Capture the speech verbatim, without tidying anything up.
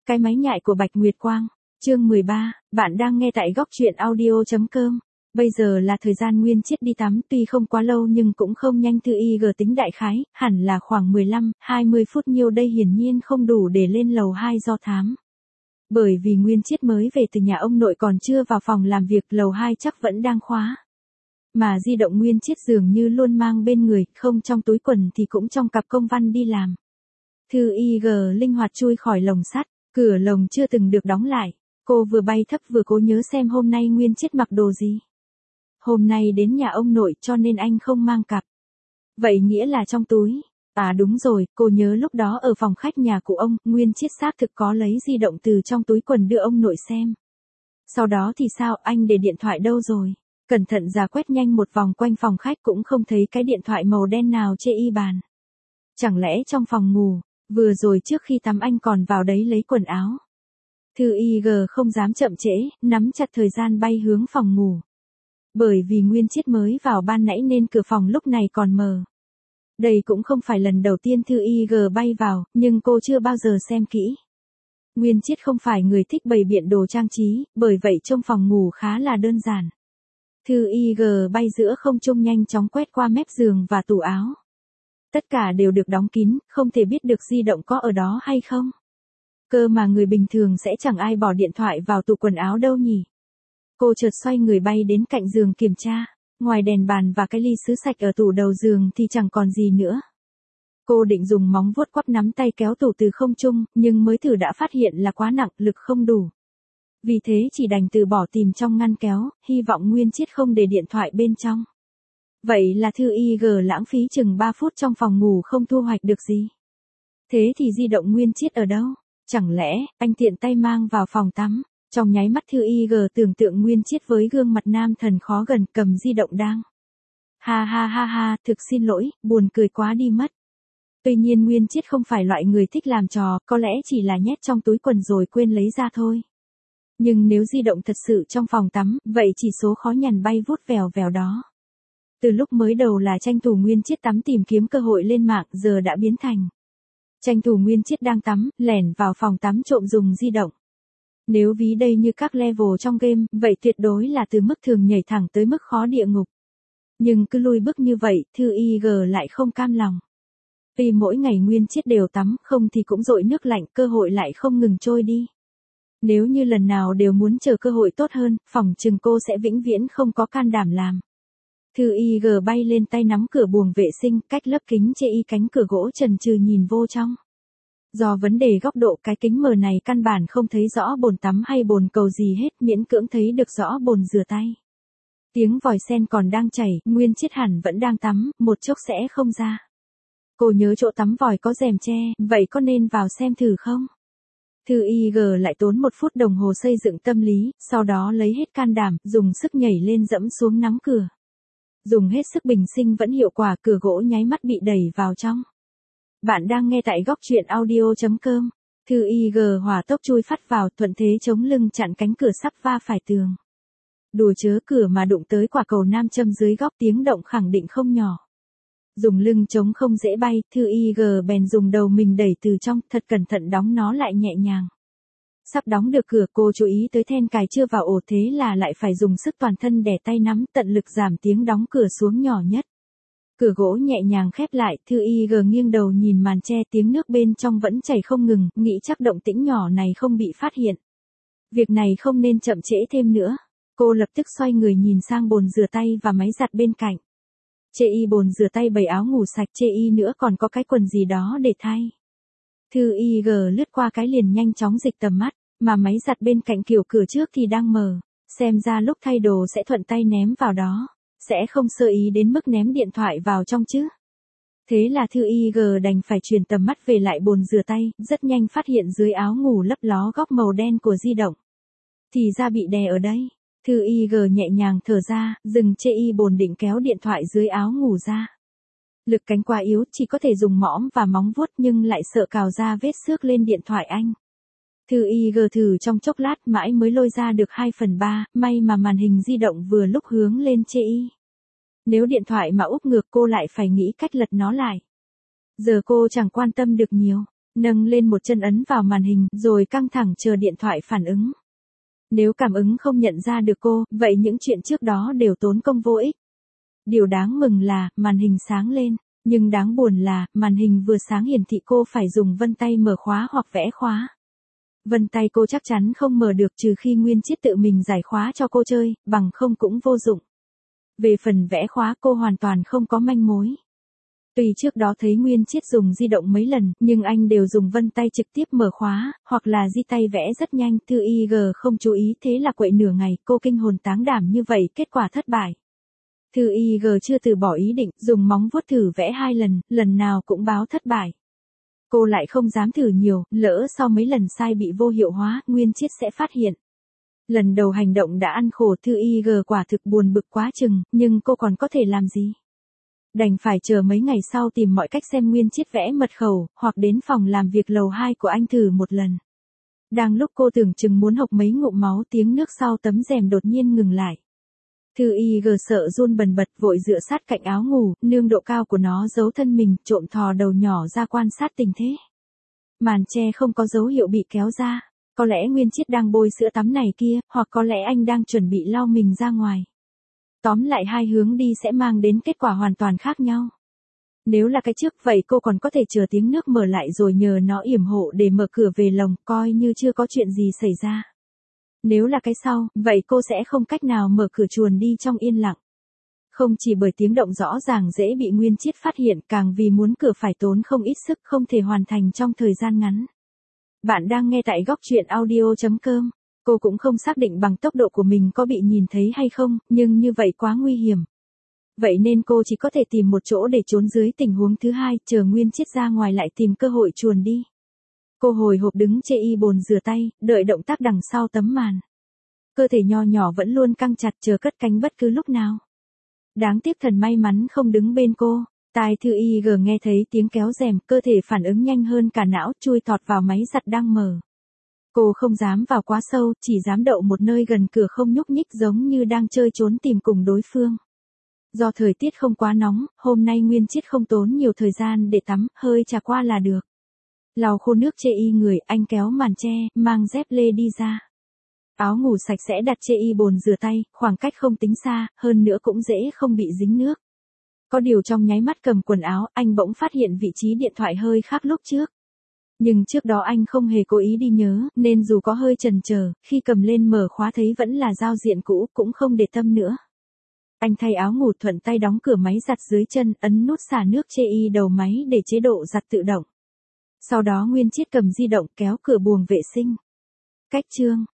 Cái máy nhại của Bạch Nguyệt Quang. Chương mười ba, bạn đang nghe tại góc truyện audio chấm com. Bây giờ là thời gian Nguyên Chiết đi tắm, tuy không quá lâu nhưng cũng không nhanh. Thư Y G tính đại khái, hẳn là khoảng mười lăm, hai mươi phút, nhiêu đây hiển nhiên không đủ để lên lầu hai do thám. Bởi vì Nguyên Chiết mới về từ nhà ông nội còn chưa vào phòng làm việc, lầu hai chắc vẫn đang khóa. Mà di động Nguyên Chiết dường như luôn mang bên người, không trong túi quần thì cũng trong cặp công văn đi làm. Thư Y G linh hoạt chui khỏi lồng sắt, cửa lồng chưa từng được đóng lại. Cô vừa bay thấp vừa cố nhớ xem hôm nay Nguyên Chiết mặc đồ gì. Hôm nay đến nhà ông nội cho nên anh không mang cặp. Vậy nghĩa là trong túi. À đúng rồi, cô nhớ lúc đó ở phòng khách nhà của ông, Nguyên Chiết xác thực có lấy di động từ trong túi quần đưa ông nội xem. Sau đó thì sao, anh để điện thoại đâu rồi? Cẩn thận rà quét nhanh một vòng quanh phòng khách cũng không thấy cái điện thoại màu đen nào chê y bàn. Chẳng lẽ trong phòng ngủ, vừa rồi trước khi tắm anh còn vào đấy lấy quần áo. Thư Y G không dám chậm trễ, nắm chặt thời gian bay hướng phòng ngủ. Bởi vì Nguyên Chiết mới vào ban nãy nên cửa phòng lúc này còn mờ. Đây cũng không phải lần đầu tiên Thư Y G bay vào, nhưng cô chưa bao giờ xem kỹ. Nguyên Chiết không phải người thích bày biện đồ trang trí, bởi vậy trong phòng ngủ khá là đơn giản. Thư Y G bay giữa không trung nhanh chóng quét qua mép giường và tủ áo. Tất cả đều được đóng kín, không thể biết được di động có ở đó hay không. Cơ mà người bình thường sẽ chẳng ai bỏ điện thoại vào tủ quần áo đâu nhỉ. Cô chợt xoay người bay đến cạnh giường kiểm tra, ngoài đèn bàn và cái ly sứ sạch ở tủ đầu giường thì chẳng còn gì nữa. Cô định dùng móng vuốt quắp nắm tay kéo tủ từ không trung, nhưng mới thử đã phát hiện là quá nặng, lực không đủ. Vì thế chỉ đành từ bỏ tìm trong ngăn kéo, hy vọng Nguyên Chiết không để điện thoại bên trong. Vậy là Thư Y G lãng phí chừng ba phút trong phòng ngủ không thu hoạch được gì. Thế thì di động Nguyên Chiết ở đâu? Chẳng lẽ, anh tiện tay mang vào phòng tắm? Trong nháy mắt Thư Y G tưởng tượng Nguyên Chiết với gương mặt nam thần khó gần cầm di động đang. Ha ha ha ha, thực xin lỗi, buồn cười quá đi mất. Tuy nhiên Nguyên Chiết không phải loại người thích làm trò, có lẽ chỉ là nhét trong túi quần rồi quên lấy ra thôi. Nhưng nếu di động thật sự trong phòng tắm, vậy chỉ số khó nhằn bay vút vèo vèo đó. Từ lúc mới đầu là tranh thủ Nguyên Chiết tắm tìm kiếm cơ hội lên mạng, giờ đã biến thành tranh thủ Nguyên Chiết đang tắm, lẻn vào phòng tắm trộm dùng di động. Nếu ví đây như các level trong game, vậy tuyệt đối là từ mức thường nhảy thẳng tới mức khó địa ngục. Nhưng cứ lùi bước như vậy, Thư Y G lại không cam lòng. Vì mỗi ngày Nguyên Chiết đều tắm, không thì cũng dội nước lạnh, cơ hội lại không ngừng trôi đi. Nếu như lần nào đều muốn chờ cơ hội tốt hơn, phỏng chừng cô sẽ vĩnh viễn không có can đảm làm. Thư Y G bay lên tay nắm cửa buồng vệ sinh, cách lớp kính chê y cánh cửa gỗ trần trừ nhìn vô trong. Do vấn đề góc độ cái kính mờ này căn bản không thấy rõ bồn tắm hay bồn cầu gì hết, miễn cưỡng thấy được rõ bồn rửa tay. Tiếng vòi sen còn đang chảy, Nguyên Chiết hẳn vẫn đang tắm, một chốc sẽ không ra. Cô nhớ chỗ tắm vòi có rèm che, vậy có nên vào xem thử không? Thư Y G lại tốn một phút đồng hồ xây dựng tâm lý, sau đó lấy hết can đảm, dùng sức nhảy lên dẫm xuống nắm cửa. Dùng hết sức bình sinh vẫn hiệu quả, cửa gỗ nháy mắt bị đẩy vào trong. Bạn đang nghe tại góc truyện audio chấm com. Thư Y G hỏa tốc chui phát vào, thuận thế chống lưng chặn cánh cửa sắp va phải tường. Đùa chớ cửa mà đụng tới quả cầu nam châm dưới góc, tiếng động khẳng định không nhỏ. Dùng lưng chống không dễ bay, Thư Y G bèn dùng đầu mình đẩy từ trong, thật cẩn thận đóng nó lại nhẹ nhàng. Sắp đóng được cửa, cô chú ý tới then cài chưa vào ổ, thế là lại phải dùng sức toàn thân đè tay nắm, tận lực giảm tiếng đóng cửa xuống nhỏ nhất. Cửa gỗ nhẹ nhàng khép lại, Thư Y G nghiêng đầu nhìn màn che, tiếng nước bên trong vẫn chảy không ngừng, nghĩ chắc động tĩnh nhỏ này không bị phát hiện. Việc này không nên chậm trễ thêm nữa. Cô lập tức xoay người nhìn sang bồn rửa tay và máy giặt bên cạnh. Chê y bồn rửa tay bày áo ngủ sạch, chê y nữa còn có cái quần gì đó để thay. Thư Y G lướt qua cái liền nhanh chóng dịch tầm mắt, mà máy giặt bên cạnh kiểu cửa trước thì đang mờ, xem ra lúc thay đồ sẽ thuận tay ném vào đó, sẽ không sơ ý đến mức ném điện thoại vào trong chứ. Thế là Thư Y G đành phải chuyển tầm mắt về lại bồn rửa tay, rất nhanh phát hiện dưới áo ngủ lấp ló góc màu đen của di động. Thì ra bị đè ở đây. Thư Y G nhẹ nhàng thở ra, dừng chê y bồn định kéo điện thoại dưới áo ngủ ra. Lực cánh quá yếu, chỉ có thể dùng mõm và móng vuốt, nhưng lại sợ cào ra vết xước lên điện thoại anh. Thư Y G thử trong chốc lát mãi mới lôi ra được hai phần ba, may mà màn hình di động vừa lúc hướng lên chê y. Nếu điện thoại mà úp ngược cô lại phải nghĩ cách lật nó lại. Giờ cô chẳng quan tâm được nhiều. nâng lên một chân ấn vào màn hình, rồi căng thẳng chờ điện thoại phản ứng. Nếu cảm ứng không nhận ra được cô, vậy những chuyện trước đó đều tốn công vô ích. Điều đáng mừng là, màn hình sáng lên, nhưng đáng buồn là, màn hình vừa sáng hiển thị cô phải dùng vân tay mở khóa hoặc vẽ khóa. Vân tay cô chắc chắn không mở được trừ khi Nguyên Chiết tự mình giải khóa cho cô chơi, bằng không cũng vô dụng. Về phần vẽ khóa cô hoàn toàn không có manh mối. Tuy trước đó thấy Nguyên Chiết dùng di động mấy lần, nhưng anh đều dùng vân tay trực tiếp mở khóa, hoặc là di tay vẽ rất nhanh. Thư i giê không chú ý thế là quậy nửa ngày, cô kinh hồn táng đảm như vậy, kết quả thất bại. Thư i giê chưa từ bỏ ý định, dùng móng vuốt thử vẽ hai lần, lần nào cũng báo thất bại. Cô lại không dám thử nhiều, lỡ sau mấy lần sai bị vô hiệu hóa, Nguyên Chiết sẽ phát hiện. Lần đầu hành động đã ăn khổ Thư i giê quả thực buồn bực quá chừng, nhưng cô còn có thể làm gì? Đành phải chờ mấy ngày sau tìm mọi cách xem Nguyên Chiết vẽ mật khẩu, hoặc đến phòng làm việc lầu hai của anh thử một lần. Đang lúc cô tưởng chừng muốn hộc mấy ngụm máu, tiếng nước sau tấm rèm đột nhiên ngừng lại. Thư i giê sợ run bần bật vội dựa sát cạnh áo ngủ, nương độ cao của nó giấu thân mình, trộm thò đầu nhỏ ra quan sát tình thế. Màn che không có dấu hiệu bị kéo ra, có lẽ Nguyên Chiết đang bôi sữa tắm này kia, hoặc có lẽ anh đang chuẩn bị lau mình ra ngoài. Tóm lại hai hướng đi sẽ mang đến kết quả hoàn toàn khác nhau. Nếu là cái trước vậy cô còn có thể chờ tiếng nước mở lại rồi nhờ nó yểm hộ để mở cửa về lồng, coi như chưa có chuyện gì xảy ra. Nếu là cái sau, vậy cô sẽ không cách nào mở cửa chuồn đi trong yên lặng. Không chỉ bởi tiếng động rõ ràng dễ bị Nguyên Chiết phát hiện, càng vì muốn cửa phải tốn không ít sức, không thể hoàn thành trong thời gian ngắn. Bạn đang nghe tại góc truyện audio chấm com. Cô cũng không xác định bằng tốc độ của mình có bị nhìn thấy hay không, nhưng như vậy quá nguy hiểm. Vậy nên cô chỉ có thể tìm một chỗ để trốn dưới tình huống thứ hai, chờ Nguyên Chiết ra ngoài lại tìm cơ hội chuồn đi. Cô hồi hộp đứng chê y bồn rửa tay, đợi động tác đằng sau tấm màn. Cơ thể nho nhỏ vẫn luôn căng chặt chờ cất cánh bất cứ lúc nào. Đáng tiếc thần may mắn không đứng bên cô. Tai Thư i giê nghe thấy tiếng kéo rèm, cơ thể phản ứng nhanh hơn cả não, chui tọt vào máy giặt đang mở. Cô không dám vào quá sâu, chỉ dám đậu một nơi gần cửa không nhúc nhích giống như đang chơi trốn tìm cùng đối phương. Do thời tiết không quá nóng, hôm nay Nguyên Chiết không tốn nhiều thời gian để tắm, hơi trà qua là được. Lau khô nước chê y người, anh kéo màn che, mang dép lê đi ra. Áo ngủ sạch sẽ đặt chê y bồn rửa tay, khoảng cách không tính xa, hơn nữa cũng dễ không bị dính nước. Có điều trong nháy mắt cầm quần áo, anh bỗng phát hiện vị trí điện thoại hơi khác lúc trước. Nhưng trước đó anh không hề cố ý đi nhớ, nên dù có hơi chần chờ, khi cầm lên mở khóa thấy vẫn là giao diện cũ, cũng không để tâm nữa. Anh thay áo ngủ thuận tay đóng cửa máy giặt dưới chân, ấn nút xả nước chê y đầu máy để chế độ giặt tự động. Sau đó Nguyên Chiết cầm di động kéo cửa buồng vệ sinh. Cách chương